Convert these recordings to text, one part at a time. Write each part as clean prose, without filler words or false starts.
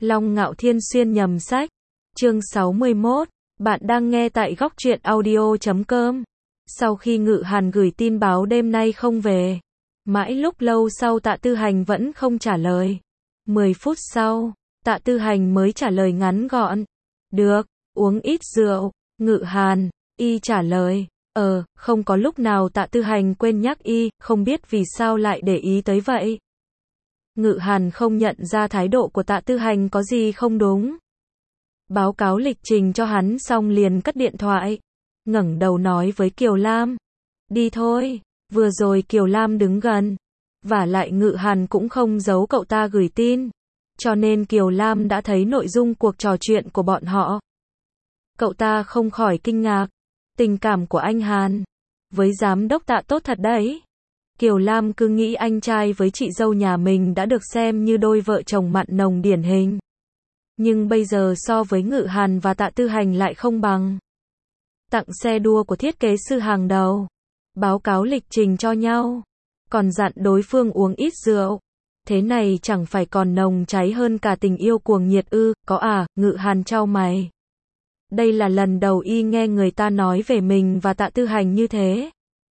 Long Ngạo Thiên xuyên nhầm sách. Chương 61. Bạn đang nghe tại góc truyện audio.com. Sau khi Ngự Hàn gửi tin báo đêm nay không về, mãi lúc lâu sau Tạ Tư Hành vẫn không trả lời. 10 phút sau, Tạ Tư Hành mới trả lời ngắn gọn. Được, uống ít rượu. Ngự Hàn, y trả lời. Không có lúc nào Tạ Tư Hành quên nhắc y, không biết vì sao lại để ý tới vậy. Ngự Hàn không nhận ra thái độ của Tạ Tư Hành có gì không đúng. Báo cáo lịch trình cho hắn xong liền cất điện thoại. Ngẩng đầu nói với Kiều Lam. Đi thôi, vừa rồi Kiều Lam đứng gần. Vả lại Ngự Hàn cũng không giấu cậu ta gửi tin. Cho nên Kiều Lam đã thấy nội dung cuộc trò chuyện của bọn họ. Cậu ta không khỏi kinh ngạc. Tình cảm của anh Hàn với giám đốc Tạ tốt thật đấy. Kiều Lam cứ nghĩ anh trai với chị dâu nhà mình đã được xem như đôi vợ chồng mặn nồng điển hình. Nhưng bây giờ so với Ngự Hàn và Tạ Tư Hành lại không bằng. Tặng xe đua của thiết kế sư hàng đầu. Báo cáo lịch trình cho nhau. Còn dặn đối phương uống ít rượu. Thế này chẳng phải còn nồng cháy hơn cả tình yêu cuồng nhiệt ư? Có à? Ngự Hàn chau mày. Đây là lần đầu y nghe người ta nói về mình và Tạ Tư Hành như thế.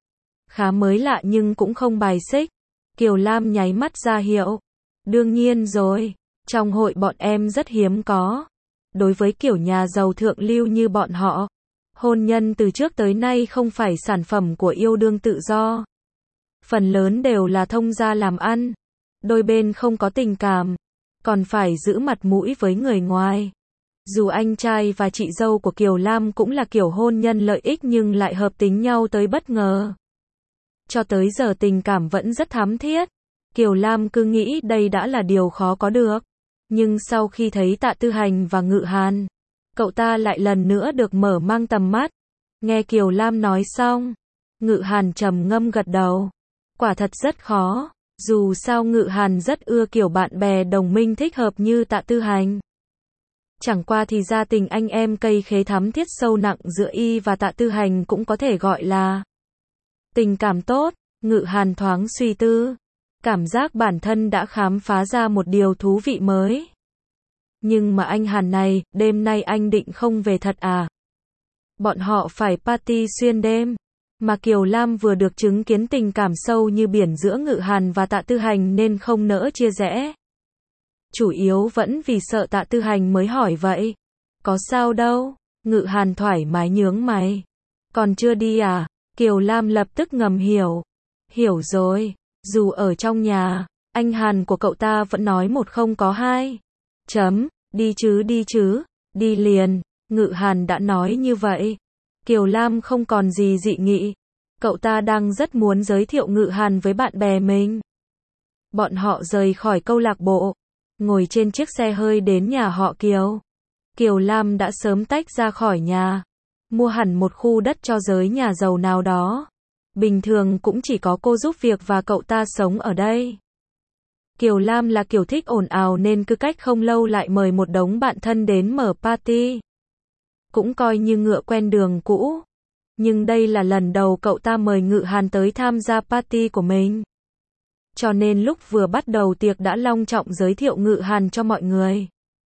Khá mới lạ nhưng cũng không bài xích. Kiều Lam nháy mắt ra hiệu. Đương nhiên rồi, trong hội bọn em rất hiếm có. Đối với kiểu nhà giàu thượng lưu như bọn họ, hôn nhân từ trước tới nay không phải sản phẩm của yêu đương tự do. Phần lớn đều là thông gia làm ăn. Đôi bên không có tình cảm, còn phải giữ mặt mũi với người ngoài. Dù anh trai và chị dâu của Kiều Lam cũng là kiểu hôn nhân lợi ích nhưng lại hợp tính nhau tới bất ngờ. Cho tới giờ tình cảm vẫn rất thắm thiết. Kiều Lam cứ nghĩ đây đã là điều khó có được. Nhưng sau khi thấy Tạ Tư Hành và Ngự Hàn, cậu ta lại lần nữa được mở mang tầm mắt. Nghe Kiều Lam nói xong, Ngự Hàn trầm ngâm gật đầu. Quả thật rất khó. Dù sao Ngự Hàn rất ưa kiểu bạn bè đồng minh thích hợp như Tạ Tư Hành. Chẳng qua thì gia tình anh em cây khế thắm thiết sâu nặng giữa y và Tạ Tư Hành cũng có thể gọi là tình cảm tốt. Ngự Hàn thoáng suy tư, cảm giác bản thân đã khám phá ra một điều thú vị mới. Nhưng mà anh Hàn này, đêm nay anh định không về thật à? Bọn họ phải party xuyên đêm. Mà Kiều Lam vừa được chứng kiến tình cảm sâu như biển giữa Ngự Hàn và Tạ Tư Hành nên không nỡ chia rẽ. Chủ yếu vẫn vì sợ Tạ Tư Hành mới hỏi vậy. Có sao đâu? Ngự Hàn thoải mái nhướng mày. Còn chưa đi à? Kiều Lam lập tức ngầm hiểu. Hiểu rồi. Dù ở trong nhà, anh Hàn của cậu ta vẫn nói một không có hai. Đi chứ, đi liền. Ngự Hàn đã nói như vậy. Kiều Lam không còn gì dị nghị. Cậu ta đang rất muốn giới thiệu Ngự Hàn với bạn bè mình. Bọn họ rời khỏi câu lạc bộ, ngồi trên chiếc xe hơi đến nhà họ Kiều. Kiều Lam đã sớm tách ra khỏi nhà, mua hẳn một khu đất cho giới nhà giàu nào đó. Bình thường cũng chỉ có cô giúp việc và cậu ta sống ở đây. Kiều Lam là kiểu thích ồn ào nên cứ cách không lâu lại mời một đống bạn thân đến mở party. Cũng coi như ngựa quen đường cũ. Nhưng đây là lần đầu cậu ta mời Ngự Hàn tới tham gia party của mình. Cho nên lúc vừa bắt đầu tiệc đã long trọng giới thiệu Ngự Hàn cho mọi người.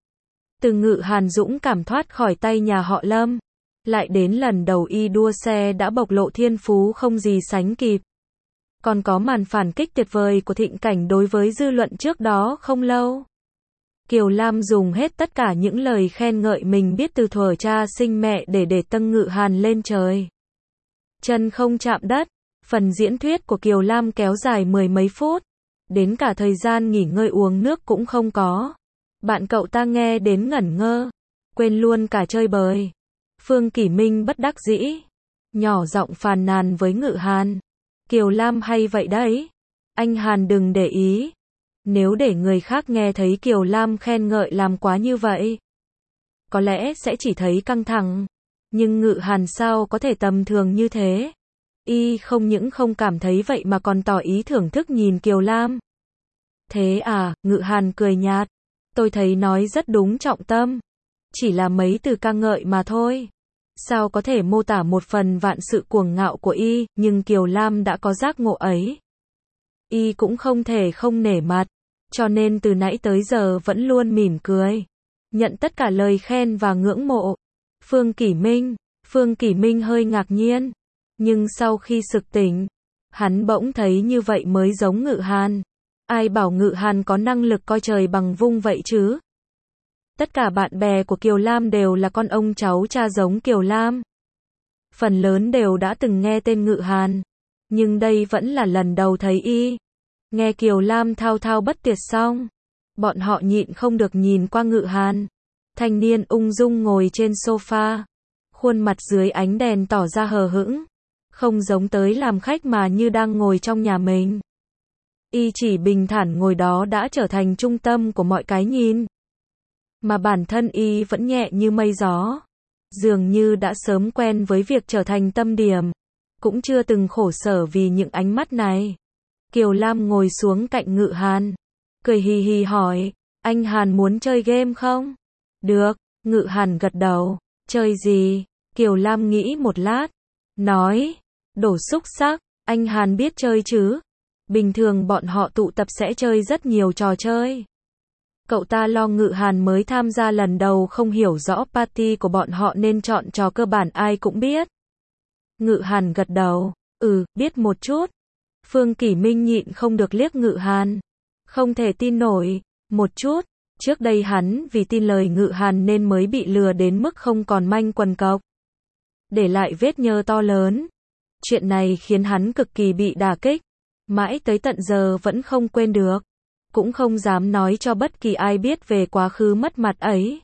Từ Ngự Hàn dũng cảm thoát khỏi tay nhà họ Lâm, lại đến lần đầu y đua xe đã bộc lộ thiên phú không gì sánh kịp. Còn có màn phản kích tuyệt vời của Thịnh Cảnh đối với dư luận trước đó không lâu. Kiều Lam dùng hết tất cả những lời khen ngợi mình biết từ thuở cha sinh mẹ để tâng Ngự Hàn lên trời. Chân không chạm đất. Phần diễn thuyết của Kiều Lam kéo dài 10 mấy phút. Đến cả thời gian nghỉ ngơi uống nước cũng không có. Bạn cậu ta nghe đến ngẩn ngơ, quên luôn cả chơi bời. Phương Kỷ Minh bất đắc dĩ, nhỏ giọng phàn nàn với Ngự Hàn. Kiều Lam hay vậy đấy. Anh Hàn đừng để ý. Nếu để người khác nghe thấy Kiều Lam khen ngợi làm quá như vậy, có lẽ sẽ chỉ thấy căng thẳng. Nhưng Ngự Hàn sao có thể tầm thường như thế? Y không những không cảm thấy vậy mà còn tỏ ý thưởng thức nhìn Kiều Lam. Thế à? Ngự Hàn cười nhạt. Tôi thấy nói rất đúng trọng tâm. Chỉ là mấy từ ca ngợi mà thôi. Sao có thể mô tả một phần vạn sự cuồng ngạo của y, nhưng Kiều Lam đã có giác ngộ ấy. Y cũng không thể không nể mặt. Cho nên từ nãy tới giờ vẫn luôn mỉm cười. nhận tất cả lời khen và ngưỡng mộ. Phương Kỷ Minh hơi ngạc nhiên, nhưng sau khi sực tỉnh, hắn bỗng thấy như vậy mới giống Ngự Hàn. Ai bảo Ngự Hàn có năng lực coi trời bằng vung vậy chứ? Tất cả bạn bè của Kiều Lam đều là con ông cháu cha giống Kiều Lam. Phần lớn đều đã từng nghe tên Ngự Hàn, nhưng đây vẫn là lần đầu thấy y. Nghe Kiều Lam thao thao bất tuyệt xong, bọn họ nhịn không được nhìn qua Ngự Hàn. Thanh niên ung dung ngồi trên sofa, khuôn mặt dưới ánh đèn tỏ ra hờ hững, không giống tới làm khách mà như đang ngồi trong nhà mình. Y chỉ bình thản ngồi đó đã trở thành trung tâm của mọi cái nhìn. Mà bản thân y vẫn nhẹ như mây gió, dường như đã sớm quen với việc trở thành tâm điểm, cũng chưa từng khổ sở vì những ánh mắt này. Kiều Lam ngồi xuống cạnh Ngự Hàn, cười hì hì hỏi, anh Hàn muốn chơi game không? Được, Ngự Hàn gật đầu. Chơi gì? Kiều Lam nghĩ một lát, nói, đổ xúc xắc, anh Hàn biết chơi chứ? Bình thường bọn họ tụ tập sẽ chơi rất nhiều trò chơi. Cậu ta lo Ngự Hàn mới tham gia lần đầu không hiểu rõ party của bọn họ nên chọn trò cơ bản ai cũng biết. Ngự Hàn gật đầu, biết một chút. Phương Kỷ Minh nhịn không được liếc Ngự Hàn. Không thể tin nổi, một chút. Trước đây hắn vì tin lời Ngự Hàn nên mới bị lừa đến mức không còn manh quần cộc, để lại vết nhơ to lớn. Chuyện này khiến hắn cực kỳ bị đả kích, mãi tới tận giờ vẫn không quên được, cũng không dám nói cho bất kỳ ai biết về quá khứ mất mặt ấy.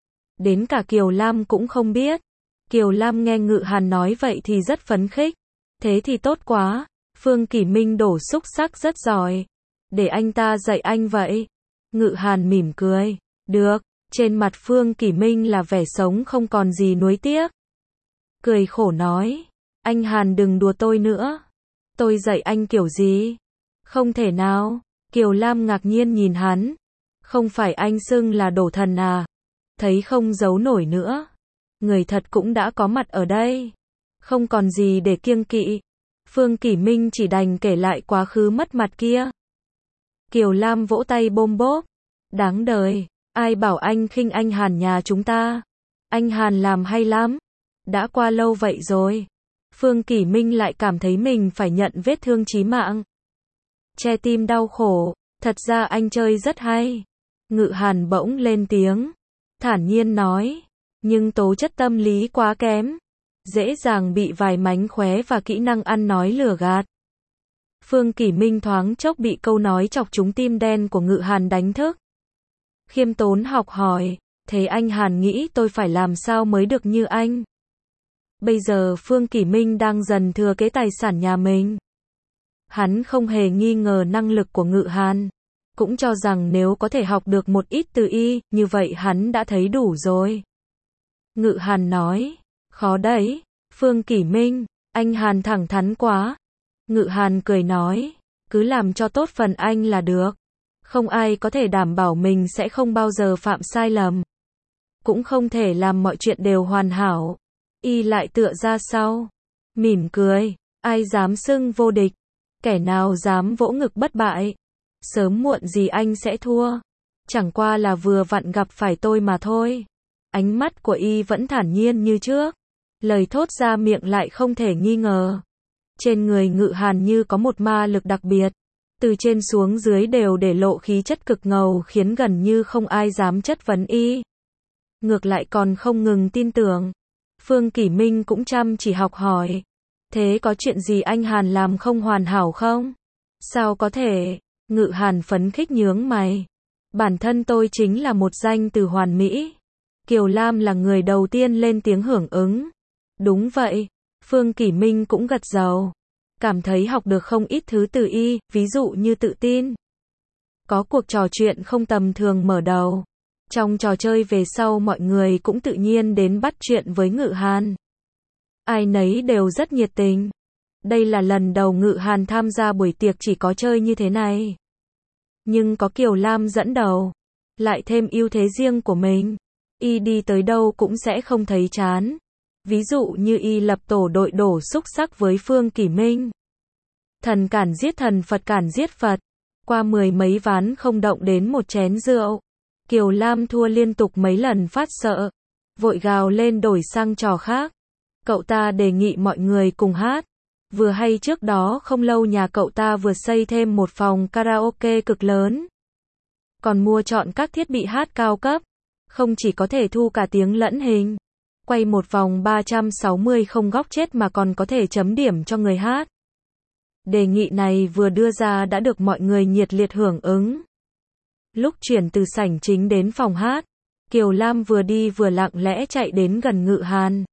Đến cả Kiều Lam cũng không biết. Kiều Lam nghe Ngự Hàn nói vậy thì rất phấn khích. Thế thì tốt quá, Phương Kỷ Minh đổ xúc xắc rất giỏi, để anh ta dạy anh vậy. Ngự Hàn mỉm cười, được. Trên mặt Phương Kỷ Minh là vẻ sống không còn gì nuối tiếc. Cười khổ nói, anh Hàn đừng đùa tôi nữa. Tôi dạy anh kiểu gì? Không thể nào. Kiều Lam ngạc nhiên nhìn hắn. Không phải anh xưng là đổ thần à? Thấy không giấu nổi nữa. Người thật cũng đã có mặt ở đây. Không còn gì để kiêng kỵ. Phương Kỷ Minh chỉ đành kể lại quá khứ mất mặt kia. Kiều Lam vỗ tay bôm bốp. Đáng đời, ai bảo anh khinh anh Hàn nhà chúng ta. Anh Hàn làm hay lắm. Đã qua lâu vậy rồi. Phương Kỷ Minh lại cảm thấy mình phải nhận vết thương chí mạng. Che tim đau khổ, thật ra anh chơi rất hay. Ngự Hàn bỗng lên tiếng, thản nhiên nói, nhưng tố chất tâm lý quá kém, dễ dàng bị vài mánh khóe và kỹ năng ăn nói lừa gạt. Phương Kỷ Minh thoáng chốc bị câu nói chọc trúng tim đen của Ngự Hàn đánh thức. Khiêm tốn học hỏi, thế anh Hàn nghĩ tôi phải làm sao mới được như anh? Bây giờ Phương Kỷ Minh đang dần thừa kế tài sản nhà mình. Hắn không hề nghi ngờ năng lực của Ngự Hàn, cũng cho rằng nếu có thể học được một ít từ y, như vậy hắn đã thấy đủ rồi. Ngự Hàn nói, khó đấy, Phương Kỷ Minh, anh Hàn thẳng thắn quá. Ngự Hàn cười nói, cứ làm cho tốt phần anh là được. Không ai có thể đảm bảo mình sẽ không bao giờ phạm sai lầm. Cũng không thể làm mọi chuyện đều hoàn hảo. Y lại tựa ra sau, mỉm cười, ai dám xưng vô địch, kẻ nào dám vỗ ngực bất bại. Sớm muộn gì anh sẽ thua. Chẳng qua là vừa vặn gặp phải tôi mà thôi. Ánh mắt của y vẫn thản nhiên như trước. Lời thốt ra miệng lại không thể nghi ngờ. Trên người Ngự Hàn như có một ma lực đặc biệt. Từ trên xuống dưới đều để lộ khí chất cực ngầu khiến gần như không ai dám chất vấn y. Ngược lại còn không ngừng tin tưởng. Phương Kỷ Minh cũng chăm chỉ học hỏi. Thế có chuyện gì anh Hàn làm không hoàn hảo không? Sao có thể? Ngự Hàn phấn khích nhướng mày. Bản thân tôi chính là một danh từ hoàn mỹ. Kiều Lam là người đầu tiên lên tiếng hưởng ứng. Đúng vậy. Phương Kỷ Minh cũng gật đầu. Cảm thấy học được không ít thứ từ y, ví dụ như tự tin. Có cuộc trò chuyện không tầm thường mở đầu. Trong trò chơi về sau mọi người cũng tự nhiên đến bắt chuyện với Ngự Hàn. Ai nấy đều rất nhiệt tình. Đây là lần đầu Ngự Hàn tham gia buổi tiệc chỉ có chơi như thế này. Nhưng có Kiều Lam dẫn đầu, lại thêm ưu thế riêng của mình, y đi tới đâu cũng sẽ không thấy chán. Ví dụ như y lập tổ đội đổ xúc xắc với Phương Kỷ Minh. Thần cản giết thần, Phật cản giết Phật. Qua 10 mấy ván không động đến một chén rượu. Kiều Lam thua liên tục mấy lần phát sợ, vội gào lên đổi sang trò khác. Cậu ta đề nghị mọi người cùng hát. Vừa hay trước đó không lâu nhà cậu ta vừa xây thêm một phòng karaoke cực lớn. Còn mua chọn các thiết bị hát cao cấp. Không chỉ có thể thu cả tiếng lẫn hình. Quay một vòng 360 không góc chết mà còn có thể chấm điểm cho người hát. Đề nghị này vừa đưa ra đã được mọi người nhiệt liệt hưởng ứng. Lúc chuyển từ sảnh chính đến phòng hát, Kiều Lam vừa đi vừa lặng lẽ chạy đến gần Ngự Hàn.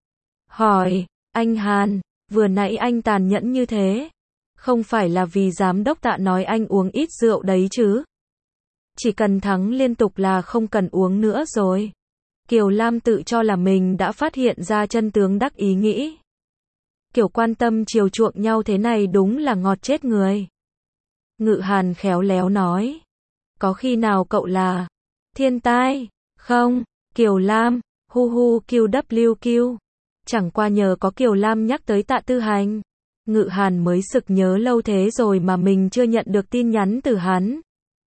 Hỏi, anh Hàn, vừa nãy anh tàn nhẫn như thế, không phải là vì giám đốc Tạ nói anh uống ít rượu đấy chứ? Chỉ cần thắng liên tục là không cần uống nữa rồi. Kiều Lam tự cho là mình đã phát hiện ra chân tướng đắc ý nghĩ. Kiểu quan tâm chiều chuộng nhau thế này đúng là ngọt chết người. Ngự Hàn khéo léo nói. Có khi nào cậu là thiên tai, không? Kiều Lam, hu hu QWQ. Chẳng qua nhờ có Kiều Lam nhắc tới Tạ Tư Hành. Ngự Hàn mới sực nhớ lâu thế rồi mà mình chưa nhận được tin nhắn từ hắn.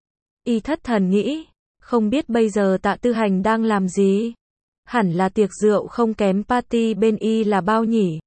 Y thất thần nghĩ, không biết bây giờ Tạ Tư Hành đang làm gì? Hẳn là tiệc rượu không kém party bên Y là bao nhỉ?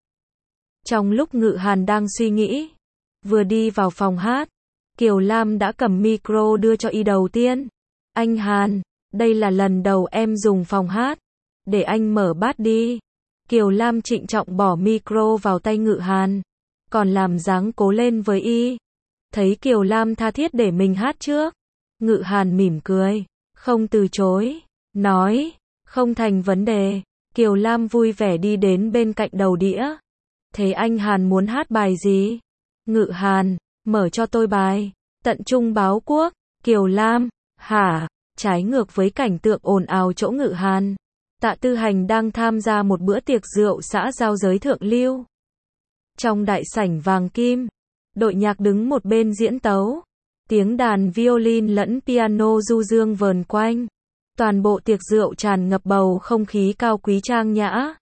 Trong lúc Ngự Hàn đang suy nghĩ, vừa đi vào phòng hát, Kiều Lam đã cầm micro đưa cho Y đầu tiên. Anh Hàn, đây là lần đầu em dùng phòng hát. Để anh mở bát đi. Kiều Lam trịnh trọng bỏ micro vào tay Ngự Hàn. Còn làm dáng cố lên với Y. Thấy Kiều Lam tha thiết để mình hát trước. Ngự Hàn mỉm cười. Không từ chối. Nói. Không thành vấn đề. Kiều Lam vui vẻ đi đến bên cạnh đầu đĩa. Thế anh Hàn muốn hát bài gì? Ngự Hàn. Mở cho tôi bài. Tận trung báo quốc. Kiều Lam. Hả? Trái ngược với cảnh tượng ồn ào chỗ Ngự Hàn. Tạ Tư Hành đang tham gia một bữa tiệc rượu xã giao giới thượng lưu. Trong đại sảnh vàng kim, đội nhạc đứng một bên diễn tấu. Tiếng đàn violin lẫn piano du dương vờn quanh. Toàn bộ tiệc rượu tràn ngập bầu không khí cao quý trang nhã.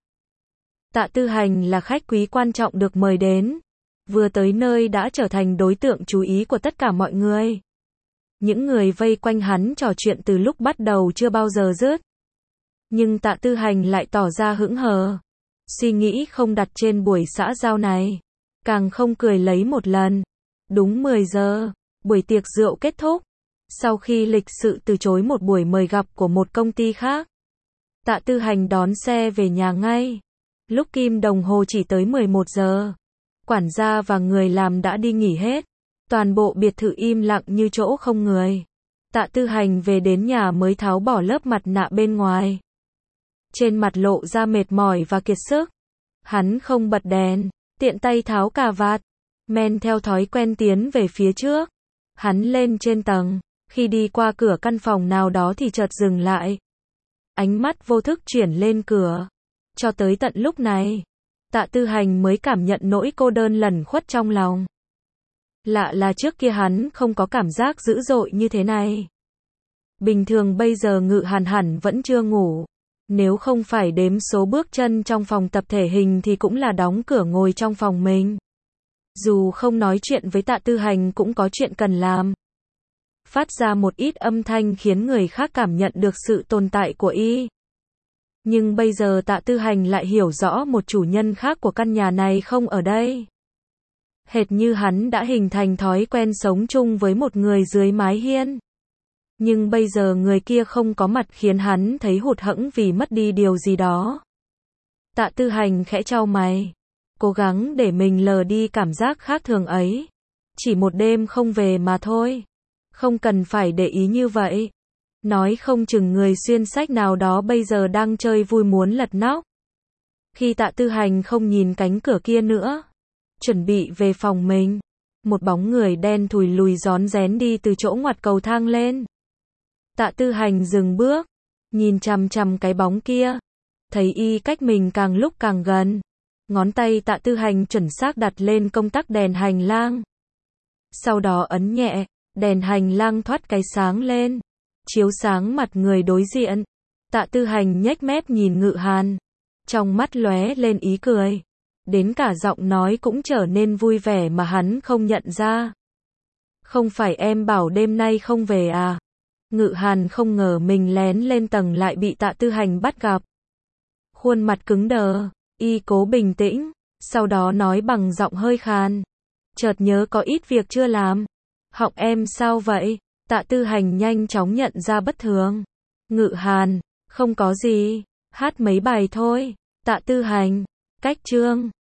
Tạ Tư Hành là khách quý quan trọng được mời đến. Vừa tới nơi đã trở thành đối tượng chú ý của tất cả mọi người. Những người vây quanh hắn trò chuyện từ lúc bắt đầu chưa bao giờ dứt. Nhưng Tạ Tư Hành lại tỏ ra hững hờ. Suy nghĩ không đặt trên buổi xã giao này. Càng không cười lấy một lần. Đúng 10 giờ, buổi tiệc rượu kết thúc. Sau khi lịch sự từ chối một buổi mời gặp của một công ty khác, Tạ Tư Hành đón xe về nhà ngay. Lúc kim đồng hồ chỉ tới 11 giờ. Quản gia và người làm đã đi nghỉ hết. Toàn bộ biệt thự im lặng như chỗ không người. Tạ Tư Hành về đến nhà mới tháo bỏ lớp mặt nạ bên ngoài. Trên mặt lộ ra mệt mỏi và kiệt sức. Hắn không bật đèn, tiện tay tháo cà vạt, men theo thói quen tiến về phía trước. Hắn lên trên tầng, khi đi qua cửa căn phòng nào đó thì chợt dừng lại. Ánh mắt vô thức chuyển lên cửa. Cho tới tận lúc này, Tạ Tư Hành mới cảm nhận nỗi cô đơn lẩn khuất trong lòng. Lạ là trước kia hắn không có cảm giác dữ dội như thế này. Bình thường bây giờ Ngự Hàn hẳn vẫn chưa ngủ. Nếu không phải đếm số bước chân trong phòng tập thể hình thì cũng là đóng cửa ngồi trong phòng mình. Dù không nói chuyện với Tạ Tư Hành cũng có chuyện cần làm. Phát ra một ít âm thanh khiến người khác cảm nhận được sự tồn tại của Y. Nhưng bây giờ Tạ Tư Hành lại hiểu rõ một chủ nhân khác của căn nhà này không ở đây. Hệt như hắn đã hình thành thói quen sống chung với một người dưới mái hiên. Nhưng bây giờ người kia không có mặt khiến hắn thấy hụt hẫng vì mất đi điều gì đó. Tạ Tư Hành khẽ chau mày. Cố gắng để mình lờ đi cảm giác khác thường ấy. Chỉ một đêm không về mà thôi. Không cần phải để ý như vậy. Nói không chừng người xuyên sách nào đó bây giờ đang chơi vui muốn lật nóc. Khi Tạ Tư Hành không nhìn cánh cửa kia nữa, chuẩn bị về phòng mình, một bóng người đen thùi lùi rón rén đi từ chỗ ngoặt cầu thang lên. Tạ Tư Hành dừng bước, nhìn chằm chằm cái bóng kia, thấy Y cách mình càng lúc càng gần. Ngón tay Tạ Tư Hành chuẩn xác đặt lên công tắc đèn hành lang. Sau đó ấn nhẹ, đèn hành lang thoát cái sáng lên, chiếu sáng mặt người đối diện. Tạ Tư Hành nhếch mép nhìn Ngự Hàn, trong mắt lóe lên ý cười. Đến cả giọng nói cũng trở nên vui vẻ mà hắn không nhận ra. Không phải em bảo đêm nay không về à? Ngự Hàn không ngờ mình lén lên tầng lại bị Tạ Tư Hành bắt gặp. Khuôn mặt cứng đờ, y cố bình tĩnh, sau đó nói bằng giọng hơi khàn. Chợt nhớ có ít việc chưa làm. Họng em sao vậy? Tạ Tư Hành nhanh chóng nhận ra bất thường. Ngự Hàn, không có gì, hát mấy bài thôi. Tạ Tư Hành, cách chương.